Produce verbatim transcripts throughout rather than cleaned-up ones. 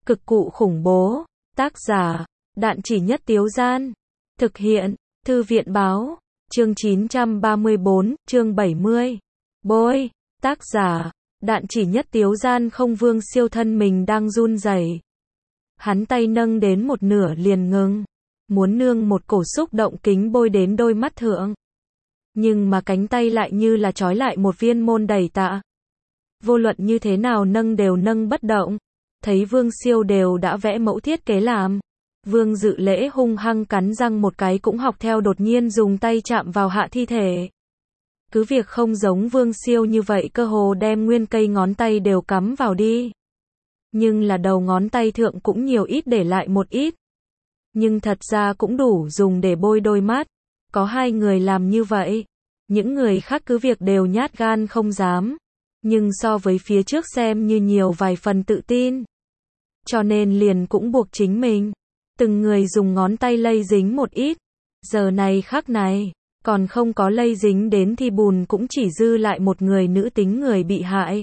Cực cụ khủng bố. Tác giả, Đạn Chỉ Nhất Tiếu Gian. Thực hiện, Thư viện Báo. Chương chín trăm ba mươi bốn, chương bảy mươi. Bôi. Tác giả, Đạn Chỉ Nhất Tiếu Gian. Không, Vương Siêu thân mình đang run rẩy. Hắn tay nâng đến một nửa liền ngừng. Muốn nương một cổ xúc động kính bôi đến đôi mắt thượng. Nhưng mà cánh tay lại như là trói lại một viên môn đầy tạ. Vô luận như thế nào nâng đều nâng bất động. Thấy Vương Siêu đều đã vẽ mẫu thiết kế làm. Vương Dự Lễ hung hăng cắn răng một cái cũng học theo, đột nhiên dùng tay chạm vào hạ thi thể. Cứ việc không giống Vương Siêu như vậy, cơ hồ đem nguyên cây ngón tay đều cắm vào đi. Nhưng là đầu ngón tay thượng cũng nhiều ít để lại một ít. Nhưng thật ra cũng đủ dùng để bôi đôi mắt. Có hai người làm như vậy. Những người khác cứ việc đều nhát gan không dám. Nhưng so với phía trước xem như nhiều vài phần tự tin. Cho nên liền cũng buộc chính mình. Từng người dùng ngón tay lây dính một ít. Giờ này khắc này, còn không có lây dính đến thì bùn cũng chỉ dư lại một người nữ tính người bị hại.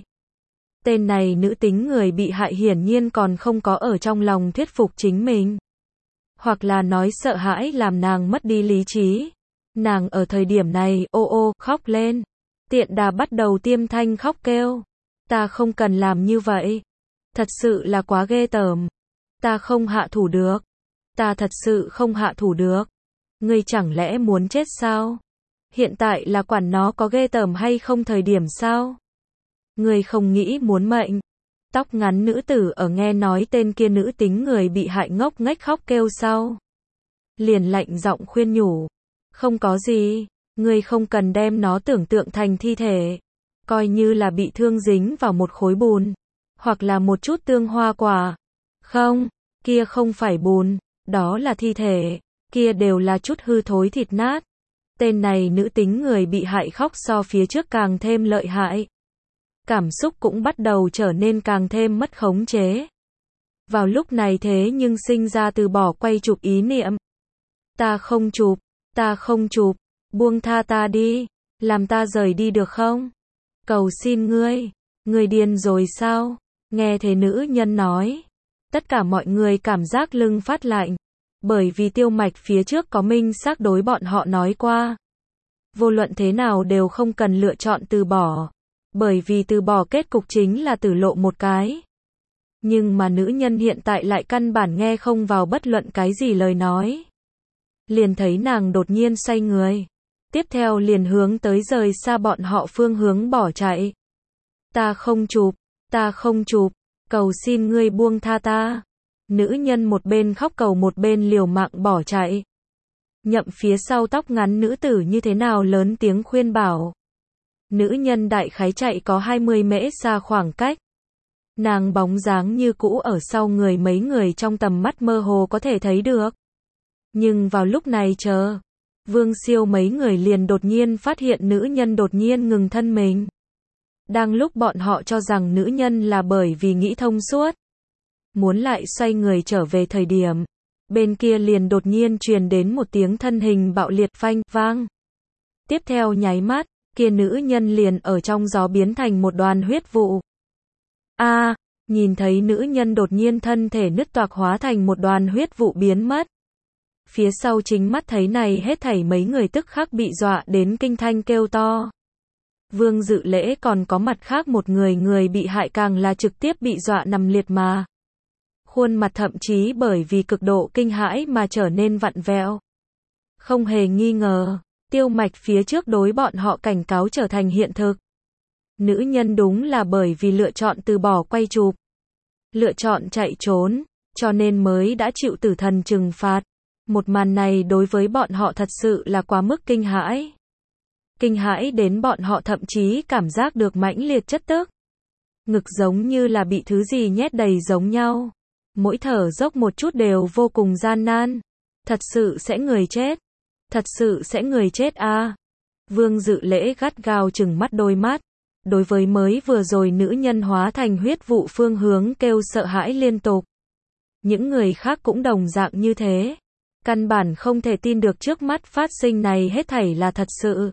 Tên này nữ tính người bị hại hiển nhiên còn không có ở trong lòng thuyết phục chính mình. Hoặc là nói sợ hãi làm nàng mất đi lý trí. Nàng ở thời điểm này, ô ô, khóc lên. Tiện đà bắt đầu tiêm thanh khóc kêu. Ta không cần làm như vậy. Thật sự là quá ghê tởm. Ta không hạ thủ được. Ta thật sự không hạ thủ được. Ngươi chẳng lẽ muốn chết sao? Hiện tại là quản nó có ghê tởm hay không thời điểm sao? Ngươi không nghĩ muốn mệnh. Tóc ngắn nữ tử ở nghe nói tên kia nữ tính người bị hại ngốc nghếch khóc kêu sau. Liền lạnh giọng khuyên nhủ. Không có gì. Ngươi không cần đem nó tưởng tượng thành thi thể. Coi như là bị thương dính vào một khối bùn. Hoặc là một chút tương hoa quả. Không, kia không phải bùn. Đó là thi thể. Kia đều là chút hư thối thịt nát. Tên này nữ tính người bị hại khóc so phía trước càng thêm lợi hại. Cảm xúc cũng bắt đầu trở nên càng thêm mất khống chế. Vào lúc này thế nhưng sinh ra từ bỏ quay chụp ý niệm. Ta không chụp, ta không chụp, buông tha ta đi, làm ta rời đi được không? Cầu xin ngươi, ngươi điên rồi sao? Nghe thế nữ nhân nói. Tất cả mọi người cảm giác lưng phát lạnh. Bởi vì Tiêu Mạch phía trước có minh xác đối bọn họ nói qua. Vô luận thế nào đều không cần lựa chọn từ bỏ. Bởi vì từ bỏ kết cục chính là tử lộ một cái. Nhưng mà nữ nhân hiện tại lại căn bản nghe không vào bất luận cái gì lời nói. Liền thấy nàng đột nhiên xoay người. Tiếp theo liền hướng tới rời xa bọn họ phương hướng bỏ chạy. Ta không chụp, ta không chụp, cầu xin ngươi buông tha ta. Nữ nhân một bên khóc cầu một bên liều mạng bỏ chạy. Nhậm phía sau tóc ngắn nữ tử như thế nào lớn tiếng khuyên bảo. Nữ nhân đại khái chạy có hai mươi mễ xa khoảng cách. Nàng bóng dáng như cũ ở sau người mấy người trong tầm mắt mơ hồ có thể thấy được. Nhưng vào lúc này chờ. Vương Siêu mấy người liền đột nhiên phát hiện nữ nhân đột nhiên ngừng thân mình. Đang lúc bọn họ cho rằng nữ nhân là bởi vì nghĩ thông suốt. Muốn lại xoay người trở về thời điểm. Bên kia liền đột nhiên truyền đến một tiếng thân hình bạo liệt phanh, vang. Tiếp theo nháy mắt, kia nữ nhân liền ở trong gió biến thành một đoàn huyết vụ. A, à, nhìn thấy nữ nhân đột nhiên thân thể nứt toạc hóa thành một đoàn huyết vụ biến mất. Phía sau chính mắt thấy này hết thảy mấy người tức khắc bị dọa đến kinh thanh kêu to. Vương Dự Lễ còn có mặt khác một người người bị hại càng là trực tiếp bị dọa nằm liệt mà. Khuôn mặt thậm chí bởi vì cực độ kinh hãi mà trở nên vặn vẹo. Không hề nghi ngờ, Tiêu Mạch phía trước đối bọn họ cảnh cáo trở thành hiện thực. Nữ nhân đúng là bởi vì lựa chọn từ bỏ quay chụp, lựa chọn chạy trốn, cho nên mới đã chịu tử thần trừng phạt. Một màn này đối với bọn họ thật sự là quá mức kinh hãi. Kinh hãi đến bọn họ thậm chí cảm giác được mãnh liệt chất tức. Ngực giống như là bị thứ gì nhét đầy giống nhau. Mỗi thở dốc một chút đều vô cùng gian nan. Thật sự sẽ người chết. Thật sự sẽ người chết à. Vương Dự Lễ gắt gao trừng mắt đôi mắt. Đối với mới vừa rồi nữ nhân hóa thành huyết vụ phương hướng kêu sợ hãi liên tục. Những người khác cũng đồng dạng như thế. Căn bản không thể tin được trước mắt phát sinh này hết thảy là thật sự.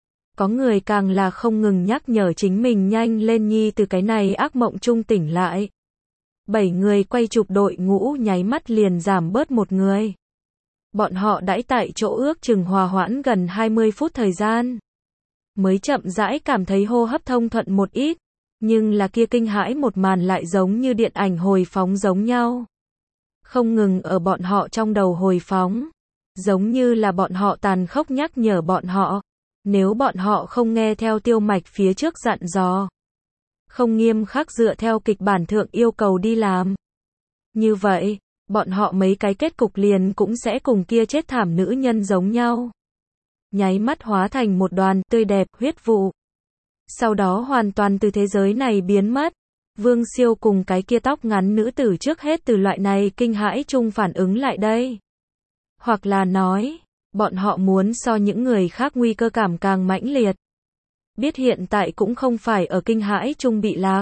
Có người càng là không ngừng nhắc nhở chính mình nhanh lên nhi từ cái này ác mộng trung tỉnh lại. Bảy người quay chụp đội ngũ nháy mắt liền giảm bớt một người. Bọn họ đãi tại chỗ ước chừng hòa hoãn gần hai mươi phút thời gian. Mới chậm rãi cảm thấy hô hấp thông thuận một ít. Nhưng là kia kinh hãi một màn lại giống như điện ảnh hồi phóng giống nhau. Không ngừng ở bọn họ trong đầu hồi phóng. Giống như là bọn họ tàn khốc nhắc nhở bọn họ. Nếu bọn họ không nghe theo Tiêu Mạch phía trước dặn dò. Không nghiêm khắc dựa theo kịch bản thượng yêu cầu đi làm. Như vậy, bọn họ mấy cái kết cục liền cũng sẽ cùng kia chết thảm nữ nhân giống nhau. Nháy mắt hóa thành một đoàn tươi đẹp huyết vụ. Sau đó hoàn toàn từ thế giới này biến mất. Vương Siêu cùng cái kia tóc ngắn nữ tử trước hết từ loại này kinh hãi chung phản ứng lại đây. Hoặc là nói, bọn họ muốn so những người khác nguy cơ cảm càng mãnh liệt. Biết hiện tại cũng không phải ở kinh hãi chung bị lạc.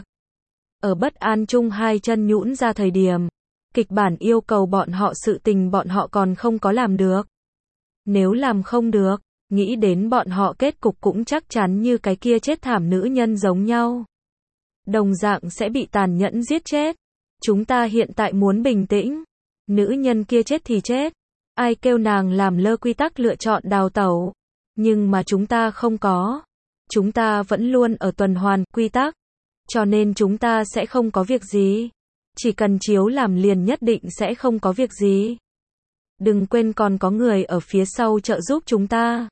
Ở bất an chung hai chân nhũn ra thời điểm. Kịch bản yêu cầu bọn họ sự tình bọn họ còn không có làm được. Nếu làm không được, nghĩ đến bọn họ kết cục cũng chắc chắn như cái kia chết thảm nữ nhân giống nhau. Đồng dạng sẽ bị tàn nhẫn giết chết. Chúng ta hiện tại muốn bình tĩnh. Nữ nhân kia chết thì chết. Ai kêu nàng làm lơ quy tắc lựa chọn đào tẩu. Nhưng mà chúng ta không có. Chúng ta vẫn luôn ở tuần hoàn quy tắc. Cho nên chúng ta sẽ không có việc gì. Chỉ cần chiếu làm liền nhất định sẽ không có việc gì. Đừng quên còn có người ở phía sau trợ giúp chúng ta.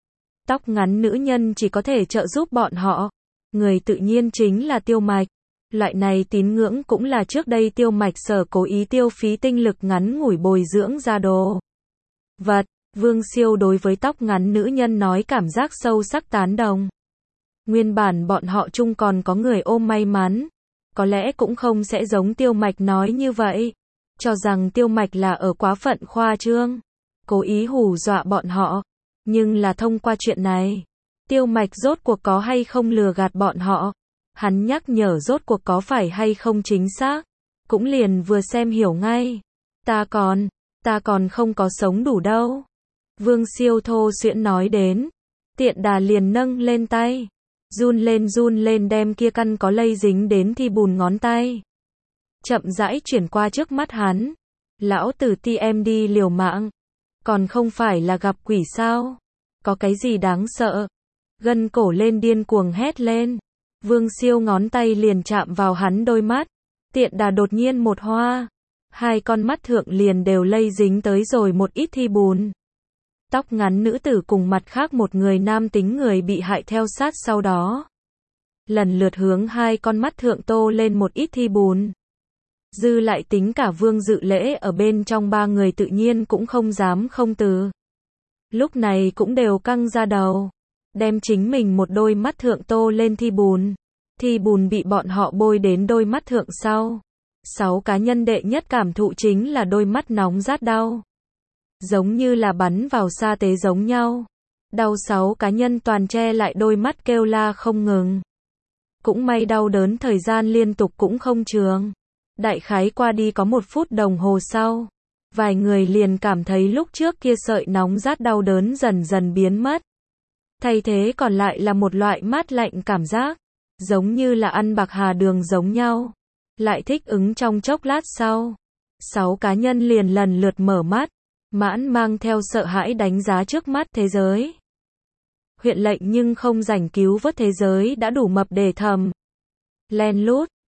Tóc ngắn nữ nhân chỉ có thể trợ giúp bọn họ. Người tự nhiên chính là Tiêu Mạch. Loại này tín ngưỡng cũng là trước đây Tiêu Mạch sở cố ý tiêu phí tinh lực ngắn ngủi bồi dưỡng ra đồ. Vật, Vương Siêu đối với tóc ngắn nữ nhân nói cảm giác sâu sắc tán đồng. Nguyên bản bọn họ chung còn có người ôm may mắn. Có lẽ cũng không sẽ giống Tiêu Mạch nói như vậy. Cho rằng Tiêu Mạch là ở quá phận khoa trương. Cố ý hù dọa bọn họ. Nhưng là thông qua chuyện này. Tiêu Mạch rốt cuộc có hay không lừa gạt bọn họ. Hắn nhắc nhở rốt cuộc có phải hay không chính xác. Cũng liền vừa xem hiểu ngay. Ta còn, ta còn không có sống đủ đâu. Vương Siêu thô xuyễn nói đến. Tiện đà liền nâng lên tay. Run lên run lên đem kia căn có lây dính đến thi bùn ngón tay. Chậm rãi chuyển qua trước mắt hắn. Lão tử ti em đi liều mạng. Còn không phải là gặp quỷ sao? Có cái gì đáng sợ? Gân cổ lên điên cuồng hét lên. Vương Siêu ngón tay liền chạm vào hắn đôi mắt. Tiện đà đột nhiên một hoa. Hai con mắt thượng liền đều lây dính tới rồi một ít thi bùn. Tóc ngắn nữ tử cùng mặt khác một người nam tính người bị hại theo sát sau đó. Lần lượt hướng hai con mắt thượng tô lên một ít thi bùn. Dư lại tính cả Vương Dự Lễ ở bên trong ba người tự nhiên cũng không dám không từ. Lúc này cũng đều căng ra đầu. Đem chính mình một đôi mắt thượng tô lên thi bùn. Thi bùn bị bọn họ bôi đến đôi mắt thượng sau. Sáu cá nhân đệ nhất cảm thụ chính là đôi mắt nóng rát đau. Giống như là bắn vào sa tế giống nhau. Đau sáu cá nhân toàn che lại đôi mắt kêu la không ngừng. Cũng may đau đớn thời gian liên tục cũng không trường. Đại khái qua đi có một phút đồng hồ sau. Vài người liền cảm thấy lúc trước kia sợi nóng rát đau đớn dần dần biến mất. Thay thế còn lại là một loại mát lạnh cảm giác. Giống như là ăn bạc hà đường giống nhau. Lại thích ứng trong chốc lát sau. Sáu cá nhân liền lần lượt mở mắt. Mãn mang theo sợ hãi đánh giá trước mắt thế giới. Huyện lệnh nhưng không rảnh cứu vớt thế giới đã đủ mập để thầm. Len lút,